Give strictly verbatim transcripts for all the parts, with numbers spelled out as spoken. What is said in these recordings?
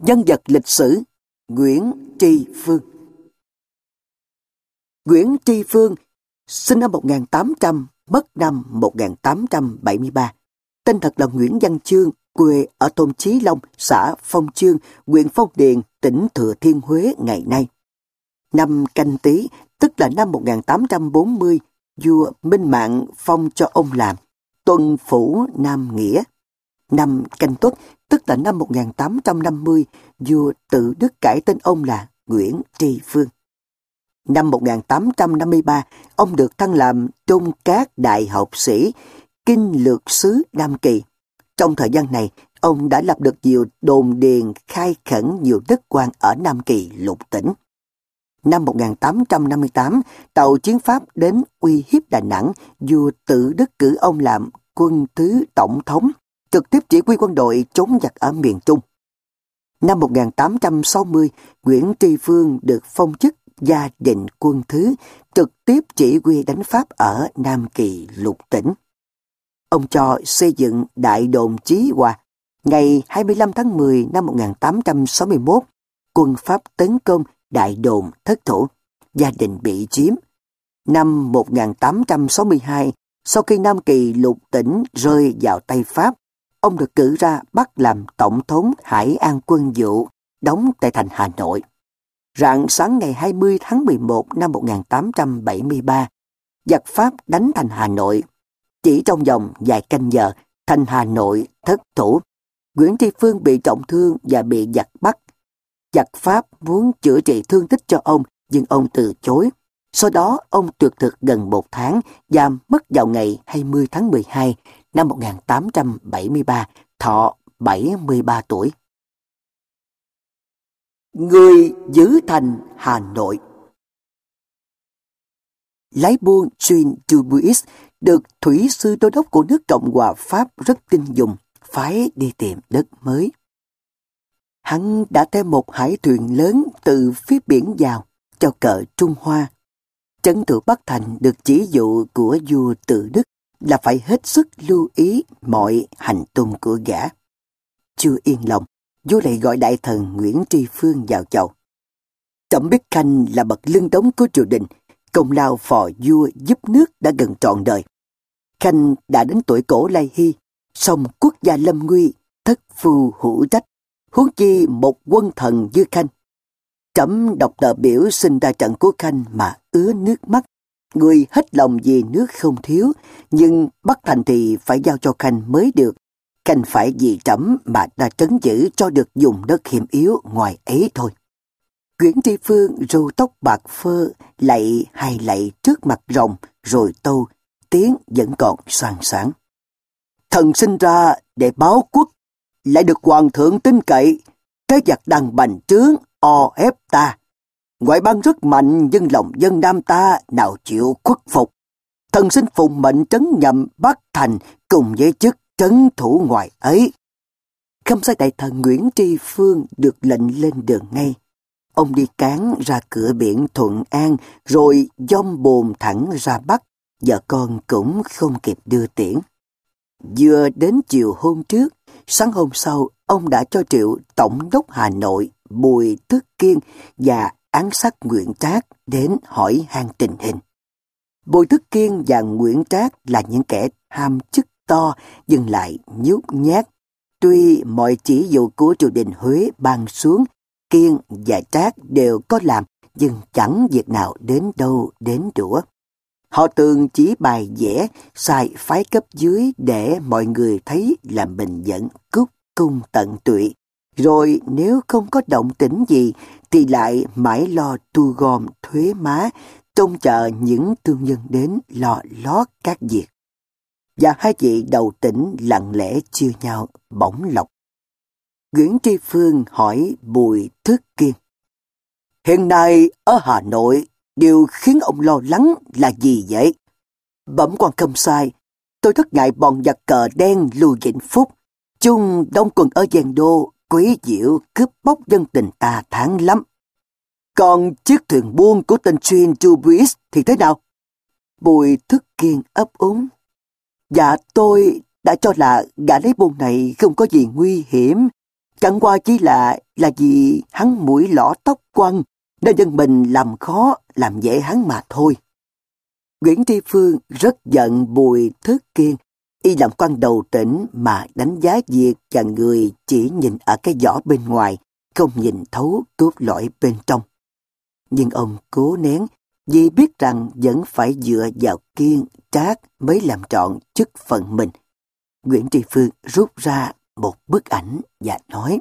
Nhân vật lịch sử Nguyễn Tri Phương. Nguyễn Tri Phương sinh năm một nghìn tám trăm, mất năm một nghìn tám trăm bảy mươi ba. Tên thật là Nguyễn Văn Chương, quê ở thôn Chí Long, xã Phong Chương, huyện Phong Điền, tỉnh Thừa Thiên Huế ngày nay. Năm Canh Tý, tức là năm một nghìn tám trăm bốn mươi, vua Minh Mạng phong cho ông làm tuần phủ Nam Nghĩa. Năm Canh Tuất, tức là năm một nghìn tám trăm năm mươi, vua Tự Đức cải tên ông là Nguyễn Tri Phương. Năm một nghìn tám trăm năm mươi ba, ông được thăng làm Trung Cát Đại học sĩ, kinh lược sứ Nam Kỳ. Trong thời gian này, ông đã lập được nhiều đồn điền, khai khẩn nhiều đất quan ở Nam Kỳ lục tỉnh. Năm một nghìn tám trăm năm mươi tám, tàu chiến Pháp đến uy hiếp Đà Nẵng, vua Tự Đức cử ông làm quân thứ tổng thống, trực tiếp chỉ huy quân đội chống giặc ở miền Trung. Năm một nghìn tám trăm sáu mươi, Nguyễn Tri Phương được phong chức Gia Định quân thứ, trực tiếp chỉ huy đánh Pháp ở Nam Kỳ lục tỉnh. Ông cho xây dựng Đại đồn Chí Hòa. Ngày hai mươi lăm tháng mười năm một nghìn tám trăm sáu mươi mốt, quân Pháp tấn công Đại đồn thất thủ, Gia Định bị chiếm. Năm một nghìn tám trăm sáu mươi hai, sau khi Nam Kỳ lục tỉnh rơi vào tay Pháp, ông được cử ra Bắc làm tổng thống Hải An quân vụ, đóng tại thành Hà Nội. Rạng sáng ngày hai mươi tháng mười một năm một nghìn tám trăm bảy mươi ba, giặc Pháp đánh thành Hà Nội. Chỉ trong vòng vài canh giờ, thành Hà Nội thất thủ. Nguyễn Tri Phương bị trọng thương và bị giặc bắt. Giặc Pháp muốn chữa trị thương tích cho ông, nhưng ông từ chối. Sau đó, ông tuyệt thực gần một tháng và mất vào ngày hai mươi tháng mười hai năm một nghìn tám trăm bảy mươi ba, thọ bảy mươi ba tuổi. Người giữ thành Hà Nội. Lái buôn Jean Dubuis được thủy sư đô đốc của nước Cộng hòa Pháp rất tin dùng, phái đi tìm đất mới. Hắn đã theo một hải thuyền lớn từ phía biển vào, cho cờ Trung Hoa. Trấn thủ Bắc Thành được chỉ dụ của vua Tự Đức là phải hết sức lưu ý mọi hành tung của gã. Chưa yên lòng, vua lại gọi đại thần Nguyễn Tri Phương vào chầu. Trẫm biết Khanh là bậc lưng đống của triều đình, công lao phò vua giúp nước đã gần trọn đời. Khanh đã đến tuổi cổ lai hy, song quốc gia lâm nguy, thất phu hữu trách, huống chi một quân thần như Khanh. Trẫm đọc tờ biểu xin ra trận của Khanh mà ứa nước mắt. Người hết lòng vì nước không thiếu, nhưng Bắc Thành thì phải giao cho Khanh mới được. Khanh phải vì trẫm mà ra trấn giữ cho được dùng đất hiểm yếu ngoài ấy thôi. Nguyễn Tri Phương râu tóc bạc phơ, lạy hai lạy trước mặt rồng, rồi tâu, tiếng vẫn còn xoàng xoảng. Thần sinh ra để báo quốc, lại được hoàng thượng tin cậy, cái giặc đang bành trướng, o ép ta. Ngoại bang rất mạnh, nhưng lòng dân Nam ta nào chịu khuất phục. Thần xin phụng mệnh trấn nhậm Bắc Thành cùng với chức trấn thủ ngoài ấy. Khâm sai đại thần Nguyễn Tri Phương được lệnh lên đường ngay. Ông đi cán ra cửa biển Thuận An, rồi dông bồn thẳng ra Bắc, vợ con cũng không kịp đưa tiễn. Vừa đến chiều hôm trước, sáng hôm sau, ông đã cho triệu Tổng đốc Hà Nội Bùi Thức Kiên và án sát Nguyễn Trác đến hỏi han tình hình. Bùi Thức Kiên và Nguyễn Trác là những kẻ ham chức to, nhưng lại nhút nhát. Tuy mọi chỉ dụ của triều đình Huế ban xuống, Kiên và Trác đều có làm, nhưng chẳng việc nào đến đâu đến đũa. Họ thường chỉ bài vẽ, sai phái cấp dưới để mọi người thấy là mình vẫn cúc cung tận tụy. Rồi nếu không có động tĩnh gì thì lại mãi lo thu gom thuế má, trông chờ những thương nhân đến lo lót các việc. Và hai vị đầu tỉnh lặng lẽ chia nhau bổng lộc. Nguyễn Tri Phương hỏi Bùi Thức Kiên. Hiện nay ở Hà Nội, điều khiến ông lo lắng là gì vậy? Bẩm quan không sai, tôi rất ngại bọn giặc cờ đen Lưu Vĩnh Phúc, chung đông quân ở Giang Đô, quấy nhiễu cướp bóc dân tình ta thắng lắm. Còn chiếc thuyền buôn của tên Jean Dubuis thì thế nào? Bùi Thức Kiên ấp úng. Dạ tôi đã cho là gã lấy buôn này không có gì nguy hiểm, Chẳng qua chỉ là là vì hắn mũi lõ tóc quăng, nên dân mình làm khó, làm dễ hắn mà thôi. Nguyễn Tri Phương rất giận Bùi Thức Kiên, y làm quan đầu tỉnh mà đánh giá việc và người chỉ nhìn ở cái vỏ bên ngoài, không nhìn thấu cốt lõi bên trong. Nhưng ông cố nén, vì biết rằng vẫn phải dựa vào Kiên, Trác mới làm trọn chức phận mình. Nguyễn Tri Phương rút ra một bức ảnh và nói: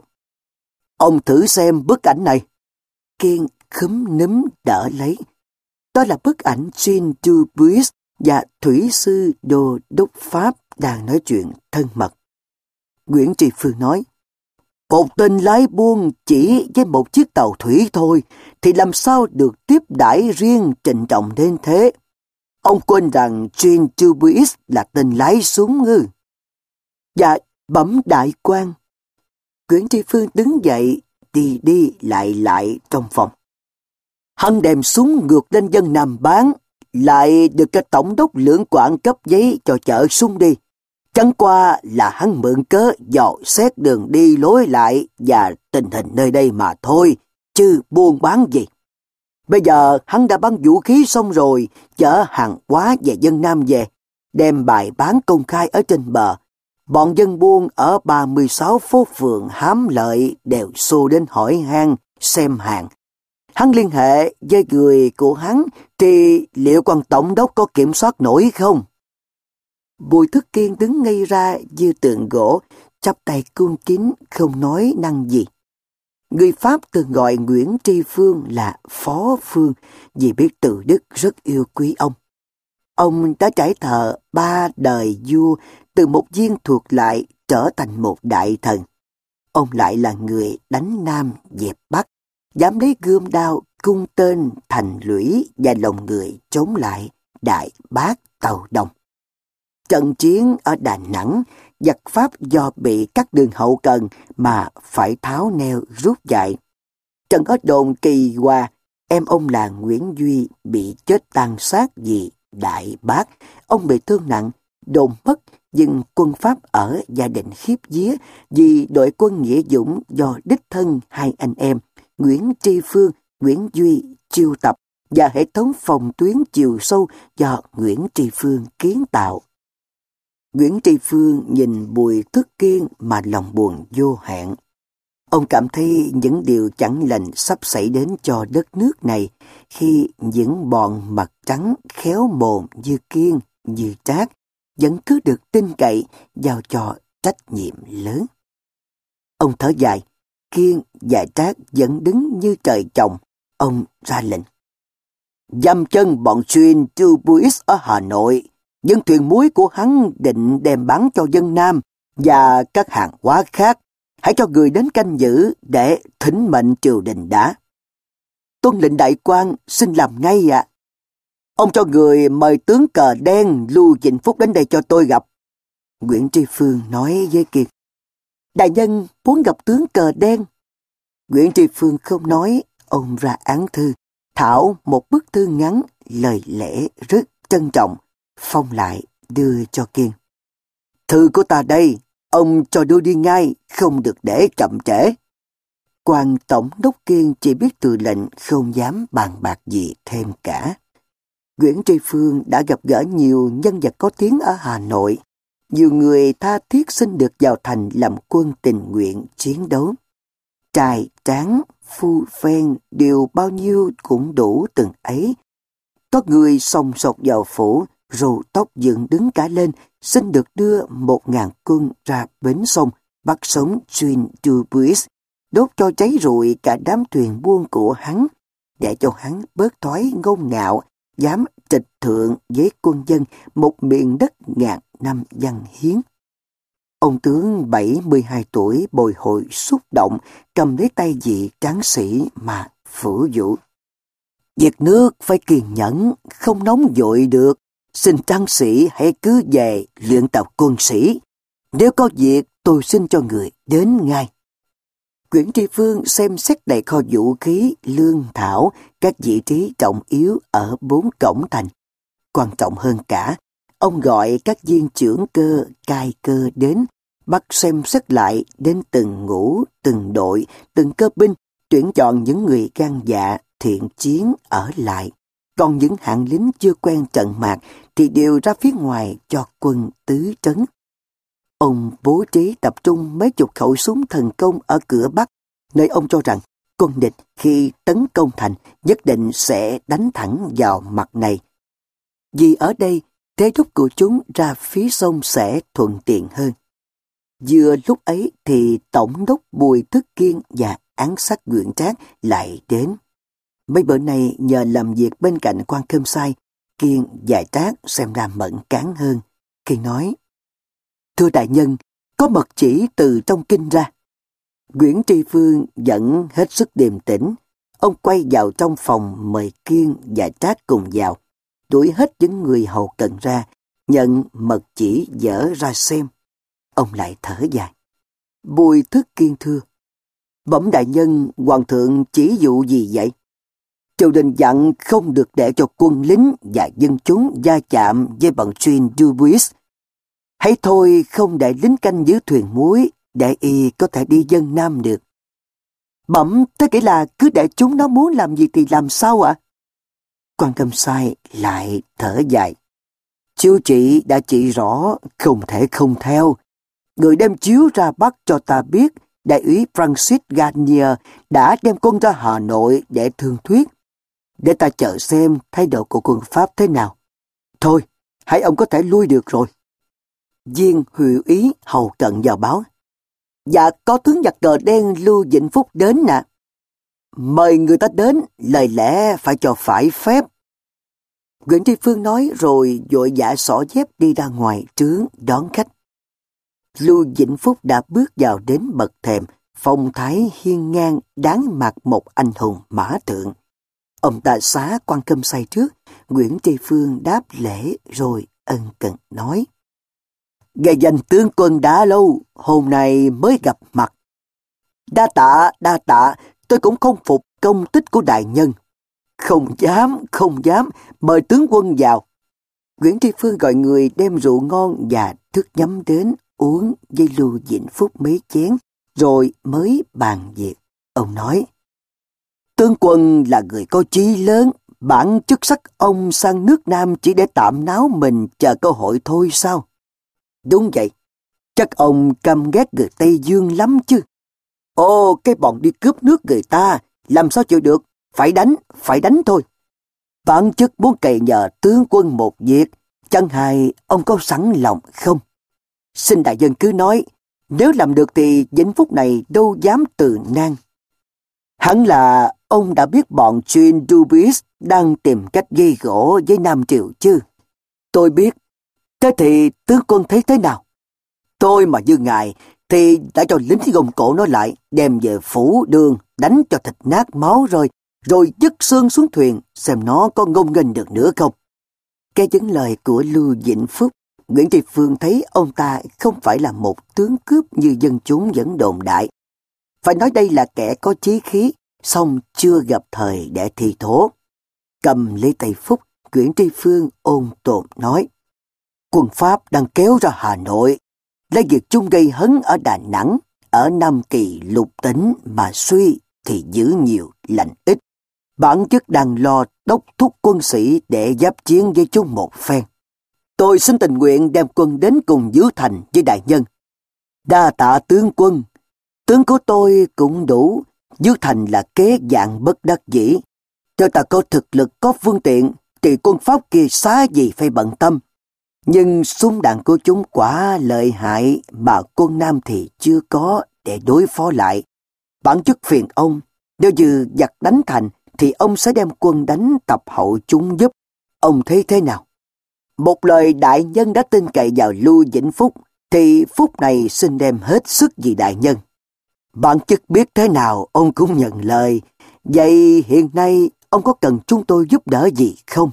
Ông thử xem bức ảnh này. Kiên khúm núm đỡ lấy. Đó là bức ảnh Jean Dubuis và thủy sư Đô đốc Pháp đang nói chuyện thân mật. Nguyễn Tri Phương nói: Một tên lái buôn chỉ với một chiếc tàu thủy thôi thì làm sao được tiếp đãi riêng trịnh trọng đến thế? Ông quên rằng Jean Dubuis là tên lái súng ngư. Dạ, bẩm đại quan. Nguyễn Tri Phương đứng dậy, đi đi lại lại trong phòng. Hắn đem súng ngược lên dân Nam bán, lại được cái tổng đốc Lưỡng Quảng cấp giấy cho chở súng đi. Chẳng qua là hắn mượn cớ dò xét đường đi lối lại và tình hình nơi đây mà thôi, chứ buôn bán gì. Bây giờ hắn đã bán vũ khí xong rồi, chở hàng hóa về dân Nam về, đem bài bán công khai ở trên bờ. Bọn dân buôn ở ba mươi sáu phố phường hám lợi đều xô đến hỏi han, xem hàng. Hắn liên hệ với người của hắn thì liệu quan tổng đốc có kiểm soát nổi không? Bùi Thức Kiên đứng ngây ra như tượng gỗ, chắp tay cung kính không nói năng gì. Người Pháp thường gọi Nguyễn Tri Phương là Phó Phương vì biết Từ Đức rất yêu quý ông. Ông đã trải thợ ba đời vua, từ một viên thuộc lại trở thành một đại thần. Ông lại là người đánh Nam dẹp Bắc, dám lấy gươm đao cung tên thành lũy và lòng người chống lại Đại Bác Tàu Đông. Trận chiến ở Đà Nẵng, giặc Pháp do bị cắt đường hậu cần mà phải tháo neo rút chạy. Trận ở đồn Kỳ Hòa, em ông là Nguyễn Duy bị chết tàn sát vì Đại Bác. Ông bị thương nặng, đồn mất, nhưng quân Pháp ở gia đình khiếp vía vì đội quân nghĩa dũng do đích thân hai anh em Nguyễn Tri Phương, Nguyễn Duy chiêu tập và hệ thống phòng tuyến chiều sâu do Nguyễn Tri Phương kiến tạo. Nguyễn Tri Phương nhìn Bùi Thức Kiên mà lòng buồn vô hạn. Ông cảm thấy những điều chẳng lành sắp xảy đến cho đất nước này khi những bọn mặt trắng khéo mồm như Kiên, như Trác vẫn cứ được tin cậy giao cho trách nhiệm lớn. Ông thở dài, Kiên và Trác vẫn đứng như trời trồng. Ông ra lệnh: Giam chân bọn Jean Dubuis ở Hà Nội. Những thuyền muối của hắn định đem bán cho dân Nam và các hàng hóa khác. Hãy cho người đến canh giữ để thỉnh mệnh triều đình đã. Tuân lệnh đại quan, xin làm ngay ạ. À. Ông cho người mời tướng cờ đen Lưu Vĩnh Phúc đến đây cho tôi gặp. Nguyễn Tri Phương nói với Kiên: Đại nhân muốn gặp tướng cờ đen. Nguyễn Tri Phương không nói, ông ra án thư, thảo một bức thư ngắn, lời lẽ rất trân trọng, phong lại đưa cho Kiên. Thư của ta đây, ông cho đưa đi ngay, không được để chậm trễ. Quan tổng đốc Kiên chỉ biết từ lệnh, không dám bàn bạc gì thêm cả. Nguyễn Tri Phương đã gặp gỡ nhiều nhân vật có tiếng ở Hà Nội. Nhiều người tha thiết xin được vào thành làm quân tình nguyện chiến đấu. Trai tráng, phu phen đều bao nhiêu cũng đủ từng ấy. Có người xông sột vào phủ, râu tóc dựng đứng cả lên, xin được đưa một ngàn quân ra bến sông, bắt sống Jean Dubuis, đốt cho cháy rụi cả đám thuyền buôn của hắn, để cho hắn bớt thói ngông ngạo, dám trịch thượng với quân dân một miền đất ngàn năm văn hiến. Ông tướng bảy mươi hai tuổi bồi hồi xúc động, cầm lấy tay vị tráng sĩ mà phủ dụ: Việc nước phải kiên nhẫn, không nóng vội được. Xin tráng sĩ hãy cứ về luyện tập quân sĩ. Nếu có việc, tôi xin cho người đến ngay. Nguyễn Tri Phương xem xét đầy kho vũ khí, lương thảo, các vị trí trọng yếu ở bốn cổng thành. Quan trọng hơn cả, ông gọi các viên trưởng cơ, cai cơ đến, Bắt xem xét lại đến từng ngũ, từng đội, từng cơ binh, tuyển chọn những người gan dạ, thiện chiến ở lại. Còn những hạng lính chưa quen trận mạc thì đều ra phía ngoài cho quân tứ trấn. Ông bố trí tập trung mấy chục khẩu súng thần công ở cửa Bắc, nơi ông cho rằng quân địch khi tấn công thành nhất định sẽ đánh thẳng vào mặt này. Vì ở đây, thế thúc của chúng ra phía sông sẽ thuận tiện hơn. Vừa lúc ấy thì Tổng đốc Bùi Thức Kiên và án sát Nguyễn Trác lại đến. Mấy bữa nay nhờ làm việc bên cạnh quan Khâm Sai, Kiên và Trác xem ra mẫn cán hơn. Kiên nói: "Thưa đại nhân, có mật chỉ từ trong kinh ra." Nguyễn Tri Phương vẫn hết sức điềm tĩnh. Ông quay vào trong phòng mời Kiên và Trác cùng vào, đuổi hết những người hầu cận ra, nhận mật chỉ dở ra xem. Ông lại thở dài: "Bùi Thức Kiên thưa, bẩm đại nhân, hoàng thượng chỉ dụ gì vậy?" "Triều đình dặn không được để cho quân lính và dân chúng va chạm với bọn Jean Dubuis. Hãy thôi không để lính canh giữ thuyền muối, để y có thể đi dân Nam được." "Bẩm, thế nghĩa là cứ để chúng nó muốn làm gì thì làm sao ạ?" Quan Khâm Sai lại thở dài: "Chiếu chỉ đã chỉ rõ, không thể không theo. Người đem chiếu ra Bắc cho ta biết đại úy Francis Garnier đã đem quân ra Hà Nội để thương thuyết. Để ta chờ xem thái độ của quân Pháp thế nào. Thôi, hãy ông có thể lui được rồi." Viên Huỵ úy hầu cận vào báo: "Dạ, có tướng giặc cờ đen Lưu Vĩnh Phúc đến nè." "Mời người ta đến, lời lẽ phải cho phải phép." Nguyễn Tri Phương nói rồi vội vã xỏ dép đi ra ngoài trướng đón khách. Lưu Vĩnh Phúc đã bước vào đến bậc thềm, phong thái hiên ngang đáng mặt một anh hùng mã thượng. Ông ta xá quan Khâm Sai trước, Nguyễn Tri Phương đáp lễ rồi ân cần nói: "Nghe danh tướng quân đã lâu, hôm nay mới gặp mặt." "Đa tạ, đa tạ, tôi cũng không phục công tích của đại nhân." "Không dám, không dám, mời tướng quân vào." Nguyễn Tri Phương gọi người đem rượu ngon và thức nhắm đến uống với Lưu Vĩnh Phúc mấy chén, rồi mới bàn việc. Ông nói: "Tướng quân là người có chí lớn, bản chức sắc ông sang nước Nam chỉ để tạm náo mình chờ cơ hội thôi sao?" "Đúng vậy, chắc ông căm ghét người Tây Dương lắm chứ." "Ồ, cái bọn đi cướp nước người ta, làm sao chịu được, phải đánh, phải đánh thôi." "Bản chức muốn cậy nhờ tướng quân một việc, chẳng hay ông có sẵn lòng không?" "Xin đại dân cứ nói, nếu làm được thì Vĩnh Phúc này đâu dám từ nan." "Hẳn là ông đã biết bọn Jean Dubuis đang tìm cách gây gổ với Nam Triều chứ?" "Tôi biết. Thế thì tướng quân thấy thế nào?" "Tôi mà như ngài thì đã cho lính gông cổ nó lại, đem về phủ đường, đánh cho thịt nát máu rơi, rồi dứt xương xuống thuyền, xem nó có ngông nghênh được nữa không." Nghe những lời của Lưu Vĩnh Phúc, Nguyễn Tri Phương thấy ông ta không phải là một tướng cướp như dân chúng vẫn đồn đại. Phải nói đây là kẻ có chí khí, song chưa gặp thời để thi thố. Cầm lấy tay Phúc, Nguyễn Tri Phương ôn tồn nói: "Quân Pháp đang kéo ra Hà Nội, lấy việc chúng gây hấn ở Đà Nẵng, ở Nam Kỳ lục tỉnh mà suy thì giữ nhiều lành ít. Bản chức đang lo đốc thúc quân sĩ để giáp chiến với chúng một phen. Tôi xin tình nguyện đem quân đến cùng giữ thành với đại nhân." "Đa tạ tướng quân, tướng của tôi cũng đủ, giữ thành là kế dạng bất đắc dĩ. Cho ta có thực lực, có phương tiện thì quân Pháp kia xá gì phải bận tâm. Nhưng súng đạn của chúng quá lợi hại mà quân Nam thì chưa có để đối phó lại. Bản chức phiền ông, nếu như giặc đánh thành thì ông sẽ đem quân đánh tập hậu chúng giúp. Ông thấy thế nào?" "Một lời đại nhân đã tin cậy vào Lưu Vĩnh Phúc, thì Phúc này xin đem hết sức vì đại nhân." "Bản chức biết thế nào ông cũng nhận lời. Vậy hiện nay ông có cần chúng tôi giúp đỡ gì không?"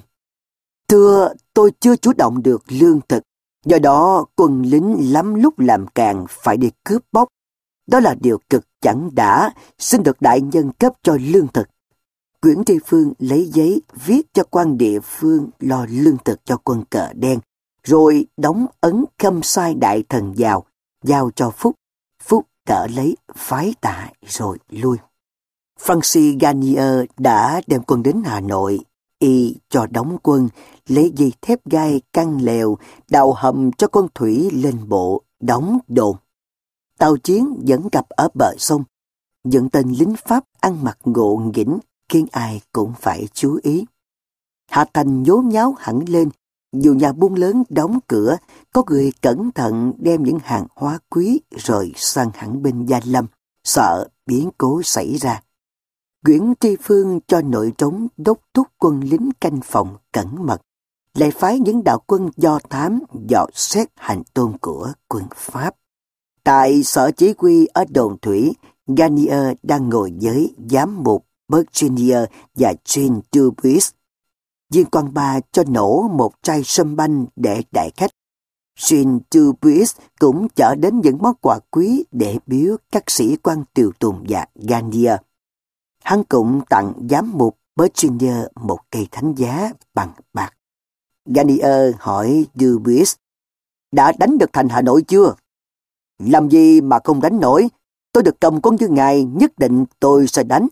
"Thưa, tôi chưa chủ động được lương thực, do đó quân lính lắm lúc làm càng phải đi cướp bóc. Đó là điều cực chẳng đã, xin được đại nhân cấp cho lương thực." Nguyễn Tri Phương lấy giấy viết cho quan địa phương lo lương thực cho quân cờ đen, rồi đóng ấn Khâm Sai đại thần vào, giao cho Phúc. Phúc đỡ lấy phái tạ rồi lui. Francis Garnier đã đem quân đến Hà Nội. Y cho đóng quân, lấy dây thép gai căng lèo, đào hầm cho con thủy lên bộ, đóng đồn. Tàu chiến vẫn cập ở bờ sông. Những tên lính Pháp ăn mặc ngộ nghĩnh, khiến ai cũng phải chú ý. Hạ thành nhốn nháo hẳn lên. Dù nhà buôn lớn đóng cửa, có người cẩn thận đem những hàng hóa quý rồi sang hẳn bên Gia Lâm, sợ biến cố xảy ra. Nguyễn Tri Phương cho nội trống đốc thúc quân lính canh phòng cẩn mật, lại phái những đạo quân do thám dò xét hành tung của quân Pháp. Tại sở chỉ huy ở đồn thủy, Garnier đang ngồi với giám mục Virginia và Jean Dubuis. Viên quan ba cho nổ một chai sâm banh để đại khách. Jean Dubuis cũng chở đến những món quà quý để biếu các sĩ quan tiều tùng và Garnier. Hắn cũng tặng giám mục Virginia một cây thánh giá bằng bạc. Garnier hỏi Dubuis, đã đánh được thành Hà Nội chưa? Làm gì mà không đánh nổi? Tôi được cầm quân như ngài, nhất định tôi sẽ đánh.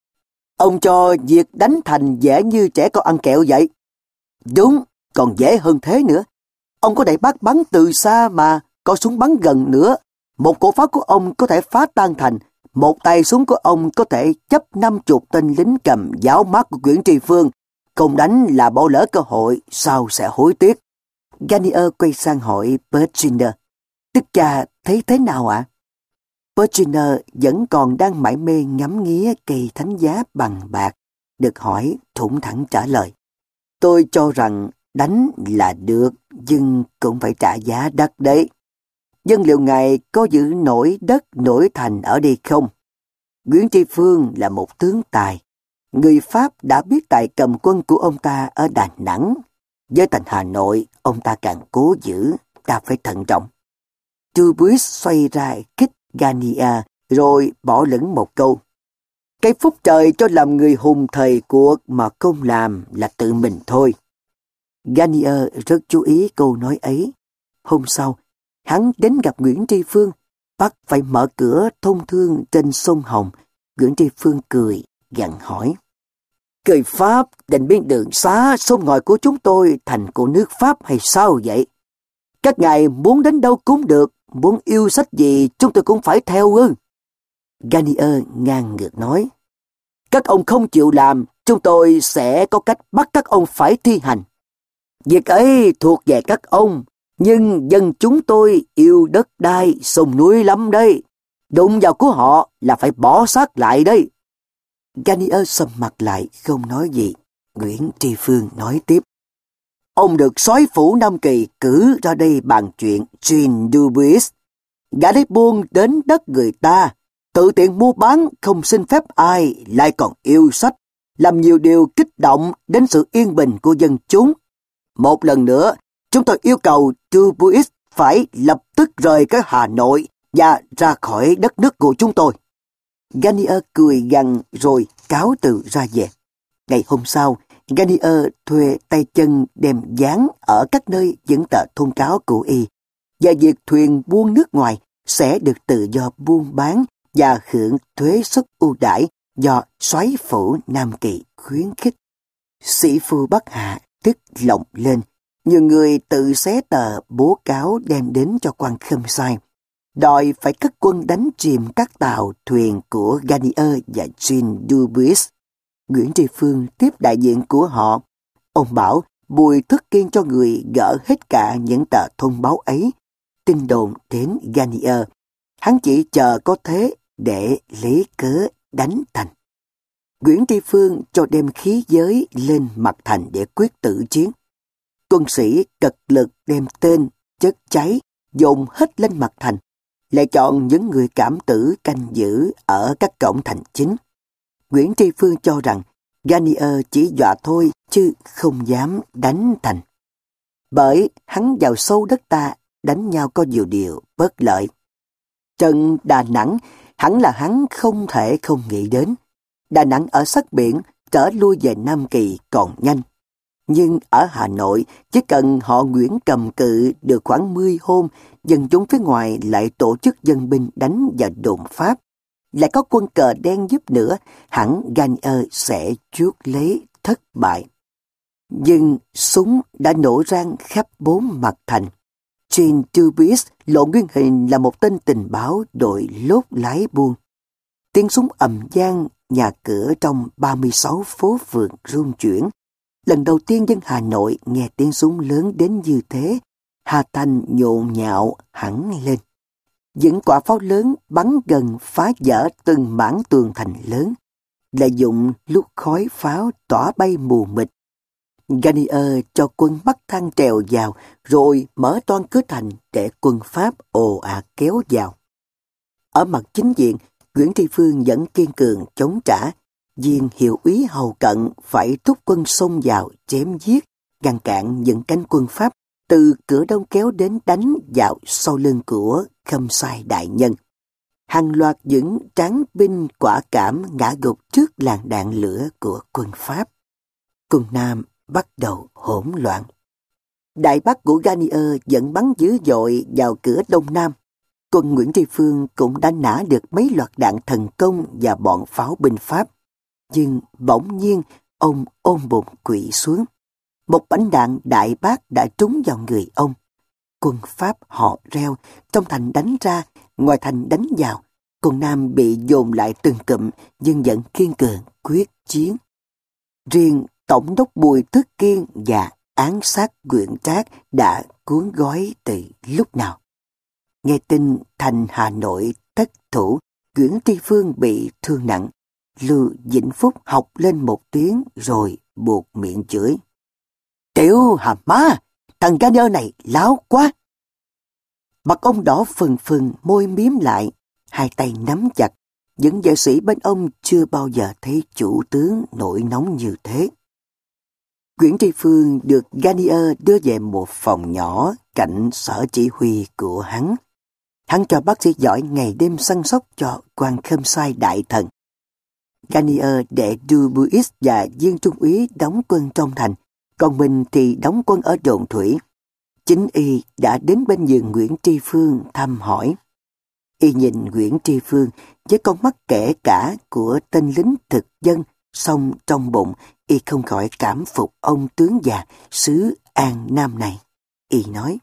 Ông cho việc đánh thành dễ như trẻ con ăn kẹo vậy. Đúng, còn dễ hơn thế nữa. Ông có đại bác bắn từ xa mà, có súng bắn gần nữa. Một cổ pháo của ông có thể phá tan thành. Một tay súng của ông có thể chấp năm chục tên lính cầm giáo mát của Nguyễn Tri Phương. Không đánh là bỏ lỡ cơ hội, sao sẽ hối tiếc. Garnier quay sang hỏi Virginia, tức cha thấy thế nào ạ? À? Virginia vẫn còn đang mải mê ngắm nghía cây thánh giá bằng bạc, được hỏi thủng thẳng trả lời. Tôi cho rằng đánh là được, nhưng cũng phải trả giá đắt đấy. Dân liệu ngài có giữ nổi đất nổi thành ở đây không? Nguyễn Tri Phương là một tướng tài. Người Pháp đã biết tài cầm quân của ông ta ở Đà Nẵng. Với thành Hà Nội, ông ta càng cố giữ, ta phải thận trọng. Dubuis xoay ra kích Garnier rồi bỏ lửng một câu. Cái phúc trời cho làm người hùng thời cuộc mà không làm là tự mình thôi. Garnier rất chú ý câu nói ấy. Hôm sau, hắn đến gặp Nguyễn Tri Phương, bắt phải mở cửa thông thương trên sông Hồng. Nguyễn Tri Phương cười, gằn hỏi. Người Pháp định biến đường xá sông ngòi của chúng tôi thành của nước Pháp hay sao vậy? Các ngài muốn đến đâu cũng được, muốn yêu sách gì chúng tôi cũng phải theo ư? Garnier ngang ngược nói. Các ông không chịu làm, chúng tôi sẽ có cách bắt các ông phải thi hành. Việc ấy thuộc về các ông, nhưng dân chúng tôi yêu đất đai, sông núi lắm đây. Đụng vào của họ là phải bỏ xác lại đây. Garnier sầm mặt lại không nói gì. Nguyễn Tri Phương nói tiếp. Ông được soái phủ Nam Kỳ cử ra đây bàn chuyện Jean Dubuis. Gã đấy buôn đến đất người ta, tự tiện mua bán không xin phép ai, lại còn yêu sách, làm nhiều điều kích động đến sự yên bình của dân chúng. Một lần nữa, chúng tôi yêu cầu Dubuis phải lập tức rời cái Hà Nội và ra khỏi đất nước của chúng tôi. Garnier cười gằn rồi cáo từ ra về. Ngày hôm sau, Garnier thuê tay chân đem dán ở các nơi những tờ thông cáo của y, và việc thuyền buôn nước ngoài sẽ được tự do buôn bán và hưởng thuế suất ưu đãi do soái phủ Nam Kỳ khuyến khích. Sĩ phu Bắc Hà tức lộng lên, nhiều người tự xé tờ bố cáo đem đến cho quan Khâm Sai, đòi phải cất quân đánh chìm các tàu thuyền của Garnier và Jean Dubuis. Nguyễn Tri Phương tiếp đại diện của họ. Ông bảo Bùi Thức Kiên cho người gỡ hết cả những tờ thông báo ấy, tin đồn đến Garnier. Hắn chỉ chờ có thế để lấy cớ đánh thành. Nguyễn Tri Phương cho đem khí giới lên mặt thành để quyết tử chiến. Quân sĩ cật lực đem tên, chất cháy, dồn hết lên mặt thành, lại chọn những người cảm tử canh giữ ở các cổng thành chính. Nguyễn Tri Phương cho rằng Garnier chỉ dọa thôi chứ không dám đánh thành. Bởi hắn vào sâu đất ta, đánh nhau có nhiều điều bất lợi. Trận Đà Nẵng hẳn là hắn không thể không nghĩ đến. Đà Nẵng ở sát biển, trở lui về Nam Kỳ còn nhanh. Nhưng ở Hà Nội, chỉ cần họ Nguyễn cầm cự được khoảng mười hôm, dân chúng phía ngoài lại tổ chức dân binh đánh vào đồn Pháp. Lại có quân cờ đen giúp nữa, hẳn Garnier sẽ chuốc lấy thất bại. Nhưng súng đã nổ rang khắp bốn mặt thành. Jean Dubuis lộ nguyên hình là một tên tình báo đội lốt lái buôn. Tiếng súng ầm vang, nhà cửa trong ba mươi sáu phố phường rung chuyển. Lần đầu tiên dân Hà Nội nghe tiếng súng lớn đến như thế, Hà Thành nhộn nhạo hẳn lên. Những quả pháo lớn bắn gần phá vỡ từng mảng tường thành lớn, lợi dụng lúc khói pháo tỏa bay mù mịt. Garnier cho quân bắt thang trèo vào, rồi mở toang cửa thành để quân Pháp ồ ạt kéo vào. Ở mặt chính diện, Nguyễn Tri Phương vẫn kiên cường chống trả. Viên hiệu úy hầu cận phải thúc quân xông vào chém giết, ngăn cản những cánh quân Pháp từ cửa đông kéo đến đánh vào sau lưng của Khâm Sai đại nhân. Hàng loạt những tráng binh quả cảm ngã gục trước làn đạn lửa của quân Pháp. Quân Nam bắt đầu hỗn loạn. Đại bác của Garnier dẫn bắn dữ dội vào cửa đông nam. Quân Nguyễn Tri Phương cũng đã nã được mấy loạt đạn thần công và bọn pháo binh Pháp. Nhưng bỗng nhiên ông ôm bụng quỵ xuống. Một bánh đạn đại bác đã trúng vào người ông. Quân Pháp họ reo, trong thành đánh ra, ngoài thành đánh vào. Quân Nam bị dồn lại từng cụm, nhưng vẫn kiên cường quyết chiến. Riêng Tổng đốc Bùi Thức Kiên và án sát Nguyễn Trác đã cuốn gói từ lúc nào. Nghe tin thành Hà Nội thất thủ, Nguyễn Tri Phương bị thương nặng. Lưu Vĩnh Phúc học lên một tiếng rồi buộc miệng chửi. Tiểu hàm má, thằng Garnier này láo quá. Mặt ông đỏ phừng phừng, môi miếm lại, hai tay nắm chặt. Những vệ sĩ bên ông chưa bao giờ thấy chủ tướng nổi nóng như thế. Nguyễn Tri Phương được Garnier đưa về một phòng nhỏ cạnh sở chỉ huy của hắn. Hắn cho bác sĩ giỏi ngày đêm săn sóc cho quan Khâm Sai đại thần. Garnier để Dubuis và viên trung úy đóng quân trong thành, còn mình thì đóng quân ở đồn thủy. Chính y đã đến bên giường Nguyễn Tri Phương thăm hỏi. Y nhìn Nguyễn Tri Phương với con mắt kể cả của tên lính thực dân, song trong bụng y không khỏi cảm phục ông tướng già xứ An Nam này. Y nói,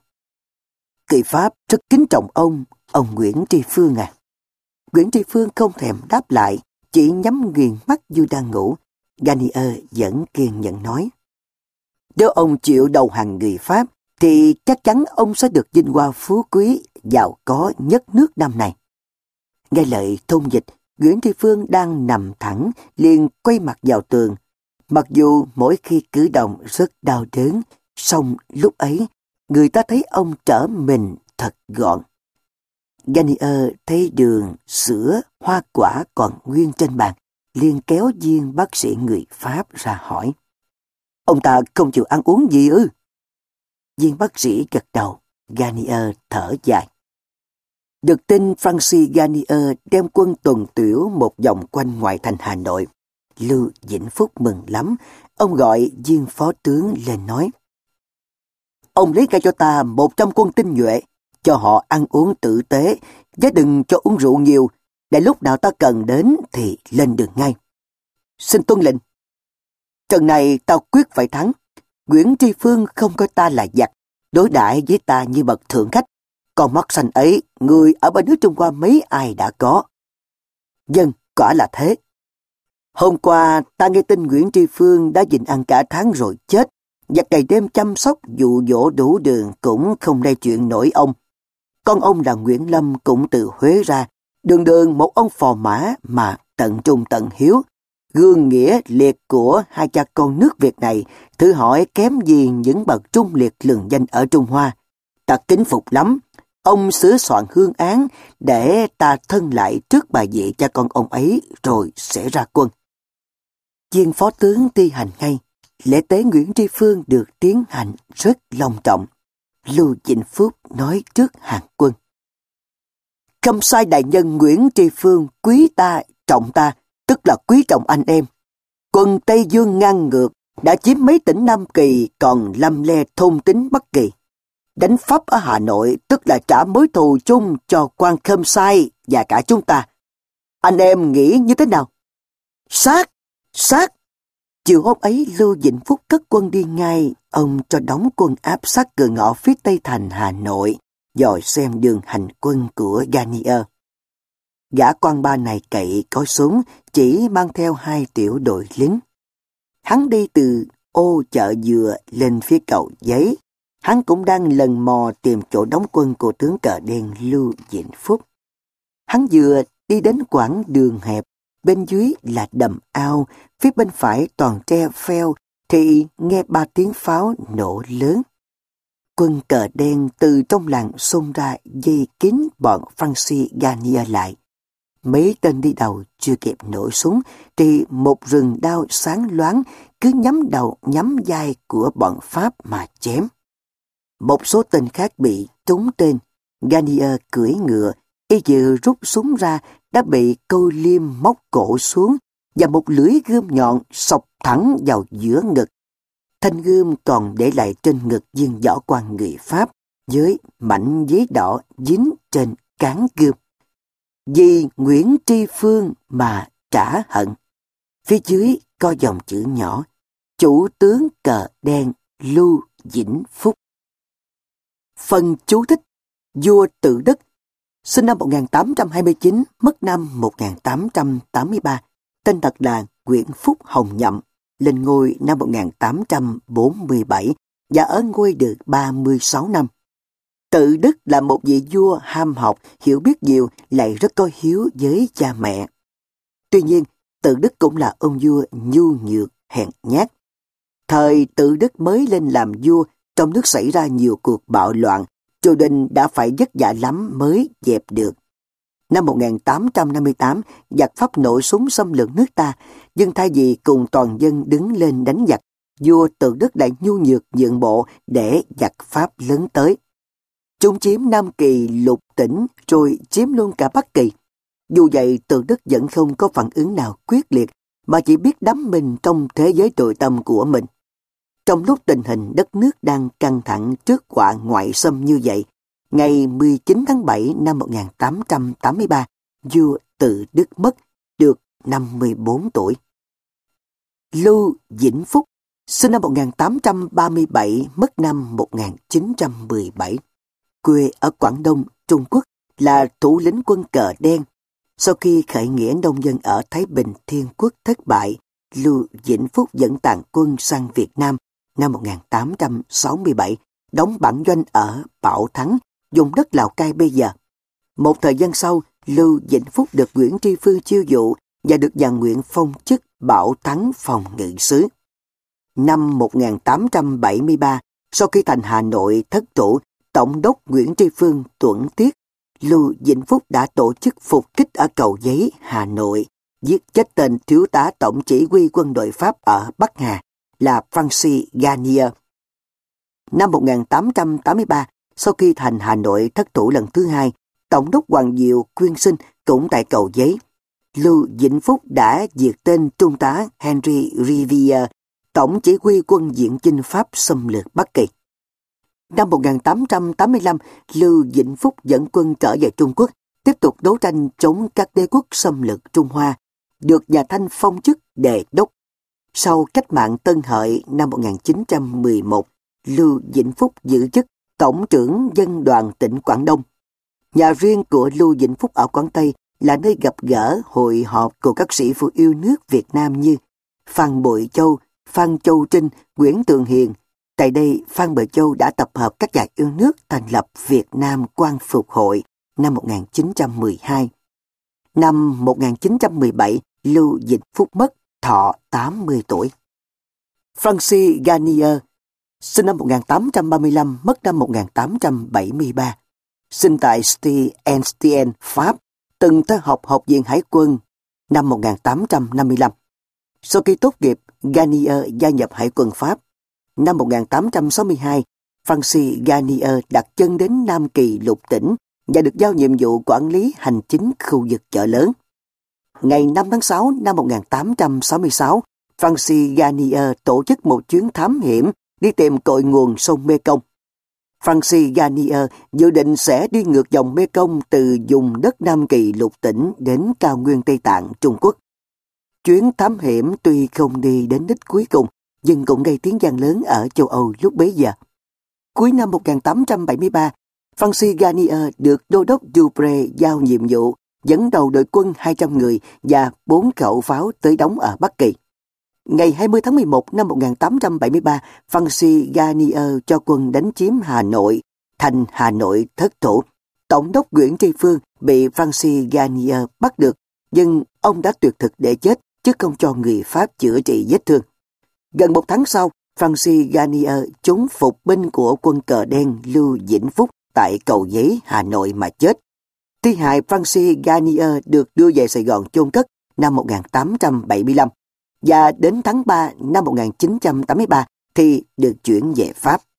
kỳ Pháp rất kính trọng ông, ông Nguyễn Tri Phương à. Nguyễn Tri Phương không thèm đáp lại, chỉ nhắm nghiền mắt như đang ngủ. Garnier vẫn kiên nhẫn nói, nếu ông chịu đầu hàng người Pháp, thì chắc chắn ông sẽ được vinh hoa phú quý, giàu có nhất nước Nam này. Nghe lời thông dịch, Nguyễn Tri Phương đang nằm thẳng, liền quay mặt vào tường. Mặc dù mỗi khi cử động rất đau đớn, song lúc ấy, người ta thấy ông trở mình thật gọn. Garnier thấy đường, sữa, hoa quả còn nguyên trên bàn, liền kéo viên bác sĩ người Pháp ra hỏi. Ông ta không chịu ăn uống gì ư? Viên bác sĩ gật đầu, Garnier thở dài. Được tin Francis Garnier đem quân tuần tiểu một vòng quanh ngoại thành Hà Nội. Lưu Vĩnh Phúc mừng lắm, ông gọi viên phó tướng lên nói. Ông lấy ra cho ta một trăm quân tinh nhuệ, cho họ ăn uống tử tế, chứ đừng cho uống rượu nhiều, để lúc nào ta cần đến thì lên đường ngay. Xin tuân lệnh. Trận này ta quyết phải thắng. Nguyễn Tri Phương không coi ta là giặc, đối đãi với ta như bậc thượng khách. Con mắt xanh ấy, người ở bên nước Trung Hoa mấy ai đã có. Dân, quả là thế. Hôm qua, ta nghe tin Nguyễn Tri Phương đã nhịn ăn cả tháng rồi chết, và ngày đêm chăm sóc dụ dỗ đủ đường cũng không lay chuyện nổi ông. Con ông là Nguyễn Lâm cũng từ Huế ra, đường đường một ông phò mã mà tận trung tận hiếu. Gương nghĩa liệt của hai cha con nước Việt này, thử hỏi kém gì những bậc trung liệt lừng danh ở Trung Hoa. Ta kính phục lắm. Ông sửa soạn hương án để ta thân lại trước bài vị cha con ông ấy rồi sẽ ra quân. Viên phó tướng thi hành ngay. Lễ tế Nguyễn Tri Phương được tiến hành rất long trọng. Lưu Vĩnh Phúc nói trước hàng quân. Khâm Sai đại nhân Nguyễn Tri Phương quý ta, trọng ta, tức là quý trọng anh em. Quân Tây Dương ngang ngược, đã chiếm mấy tỉnh Nam Kỳ còn lăm le thôn tính Bắc Kỳ. Đánh Pháp ở Hà Nội tức là trả mối thù chung cho quan Khâm Sai và cả chúng ta. Anh em nghĩ như thế nào? Sát! Sát! Chiều hôm ấy Lưu Vĩnh Phúc cất quân đi ngay. Ông cho đóng quân áp sát cửa ngõ phía tây thành Hà Nội, dò xem đường hành quân của Garnier. Gã quan ba này cậy có súng, chỉ mang theo hai tiểu đội lính. Hắn đi từ ô Chợ Dừa lên phía cầu Giấy. Hắn cũng đang lần mò tìm chỗ đóng quân của tướng cờ đen Lưu Vĩnh Phúc. Hắn vừa đi đến quãng đường hẹp, bên dưới là đầm ao, phía bên phải toàn tre pheo, thì nghe ba tiếng pháo nổ lớn. Quân cờ đen từ trong làng xông ra dây kín bọn Francis Garnier lại. Mấy tên đi đầu chưa kịp nổ súng, thì một rừng đao sáng loáng cứ nhắm đầu nhắm vai của bọn Pháp mà chém. Một số tên khác bị trúng tên. Garnier cưỡi ngựa, y vừa rút súng ra đã bị câu liêm móc cổ xuống và một lưỡi gươm nhọn xộc thẳng vào giữa ngực. Thanh gươm còn để lại trên ngực viên võ quan người Pháp với mảnh giấy đỏ dính trên cán gươm. Vì Nguyễn Tri Phương mà trả hận. Phía dưới có dòng chữ nhỏ: chủ tướng cờ đen Lưu Vĩnh Phúc. Phần chú thích: vua Tự Đức, sinh năm một nghìn tám trăm hai mươi chín, mất năm một nghìn tám trăm tám mươi ba, tên thật là Nguyễn Phúc Hồng Nhậm, lên ngôi năm một nghìn tám trăm bốn mươi bảy và ở ngôi được ba mươi sáu năm. Tự Đức là một vị vua ham học, hiểu biết nhiều, lại rất có hiếu với cha mẹ. Tuy nhiên, Tự Đức cũng là ông vua nhu nhược, hèn nhát. Thời Tự Đức mới lên làm vua, trong nước xảy ra nhiều cuộc bạo loạn, triều đình đã phải vất vả lắm mới dẹp được. Năm một nghìn tám trăm năm mươi tám, giặc Pháp nổ súng xâm lược nước ta, nhưng thay vì cùng toàn dân đứng lên đánh giặc, vua Tự Đức lại nhu nhược nhượng bộ để giặc Pháp lớn tới. Chúng chiếm Nam Kỳ, Lục Tỉnh, rồi chiếm luôn cả Bắc Kỳ. Dù vậy, Tự Đức vẫn không có phản ứng nào quyết liệt, mà chỉ biết đắm mình trong thế giới nội tâm của mình. Trong lúc tình hình đất nước đang căng thẳng trước họa ngoại xâm như vậy, ngày mười chín tháng bảy năm một nghìn tám trăm tám mươi ba, vua Tự Đức mất, được năm mươi bốn tuổi. Lưu Vĩnh Phúc, sinh năm một nghìn tám trăm ba mươi bảy, mất năm một nghìn chín trăm mười bảy. Quê ở Quảng Đông, Trung Quốc, là thủ lĩnh quân cờ đen. Sau khi khởi nghĩa nông dân ở Thái Bình Thiên Quốc thất bại, Lưu Vĩnh Phúc dẫn tàn quân sang Việt Nam năm một nghìn tám trăm sáu mươi bảy, đóng bản doanh ở Bảo Thắng, vùng đất Lào Cai bây giờ. Một thời gian sau, Lưu Vĩnh Phúc được Nguyễn Tri Phương chiêu dụ và được nhà Nguyễn phong chức Bảo Thắng phòng ngự sứ. Năm một nghìn tám trăm bảy mươi ba, sau khi thành Hà Nội thất thủ, Tổng đốc Nguyễn Tri Phương tuẫn tiết, Lưu Vĩnh Phúc đã tổ chức phục kích ở Cầu Giấy, Hà Nội, giết chết tên thiếu tá tổng chỉ huy quân đội Pháp ở Bắc Hà là Francis Garnier. Năm một nghìn tám trăm tám mươi ba, sau khi thành Hà Nội thất thủ lần thứ hai, Tổng đốc Hoàng Diệu quyên sinh cũng tại Cầu Giấy. Lưu Vĩnh Phúc đã diệt tên trung tá Henry Riviere, tổng chỉ huy quân diện chinh Pháp xâm lược Bắc Kỳ. Năm một nghìn tám trăm tám mươi lăm, Lưu Vĩnh Phúc dẫn quân trở về Trung Quốc, tiếp tục đấu tranh chống các đế quốc xâm lược Trung Hoa, được nhà Thanh phong chức đề đốc. Sau cách mạng Tân Hợi năm một nghìn chín trăm mười một, Lưu Vĩnh Phúc giữ chức Tổng trưởng Dân đoàn tỉnh Quảng Đông. Nhà riêng của Lưu Vĩnh Phúc ở Quảng Tây là nơi gặp gỡ hội họp của các sĩ phu yêu nước Việt Nam như Phan Bội Châu, Phan Châu Trinh, Nguyễn Tường Hiền. Tại đây, Phan Bội Châu đã tập hợp các nhà yêu nước thành lập Việt Nam Quang Phục Hội năm một nghìn chín trăm mười hai. Năm một nghìn chín trăm mười bảy, Lưu Vĩnh Phúc mất, thọ tám mươi tuổi. Francis Garnier, sinh năm một nghìn tám trăm ba mươi lăm, mất năm một nghìn tám trăm bảy mươi ba. Sinh tại Saint-Étienne, Pháp, từng theo học Học viện Hải quân năm một nghìn tám trăm năm mươi lăm. Sau khi tốt nghiệp, Garnier gia nhập Hải quân Pháp. Năm một nghìn tám trăm sáu mươi hai, Francis Garnier đặt chân đến Nam Kỳ, Lục Tỉnh và được giao nhiệm vụ quản lý hành chính khu vực chợ lớn. Ngày năm tháng sáu năm một nghìn tám trăm sáu mươi sáu, Francis Garnier tổ chức một chuyến thám hiểm đi tìm cội nguồn sông Mekong. Francis Garnier dự định sẽ đi ngược dòng Mekong từ vùng đất Nam Kỳ lục tỉnh đến cao nguyên Tây Tạng, Trung Quốc. Chuyến thám hiểm tuy không đi đến đích cuối cùng, nhưng cũng gây tiếng vang lớn ở châu Âu lúc bấy giờ. Cuối năm một nghìn tám trăm bảy mươi ba, Francis Garnier được đô đốc Dupré giao nhiệm vụ dẫn đầu đội quân hai trăm người và bốn khẩu pháo tới đóng ở Bắc Kỳ. Ngày hai mươi tháng mười một năm một nghìn tám trăm bảy mươi ba, Francis Garnier cho quân đánh chiếm Hà Nội, thành Hà Nội thất thủ. Tổng đốc Nguyễn Tri Phương bị Francis Garnier bắt được, nhưng ông đã tuyệt thực để chết, chứ không cho người Pháp chữa trị vết thương. Gần một tháng sau, Francis Garnier trúng phục binh của quân cờ đen Lưu Vĩnh Phúc tại Cầu Giấy, Hà Nội mà chết. Thi hài Francis Garnier được đưa về Sài Gòn chôn cất năm một nghìn tám trăm bảy mươi lăm và đến tháng ba năm một nghìn chín trăm tám mươi ba thì được chuyển về Pháp.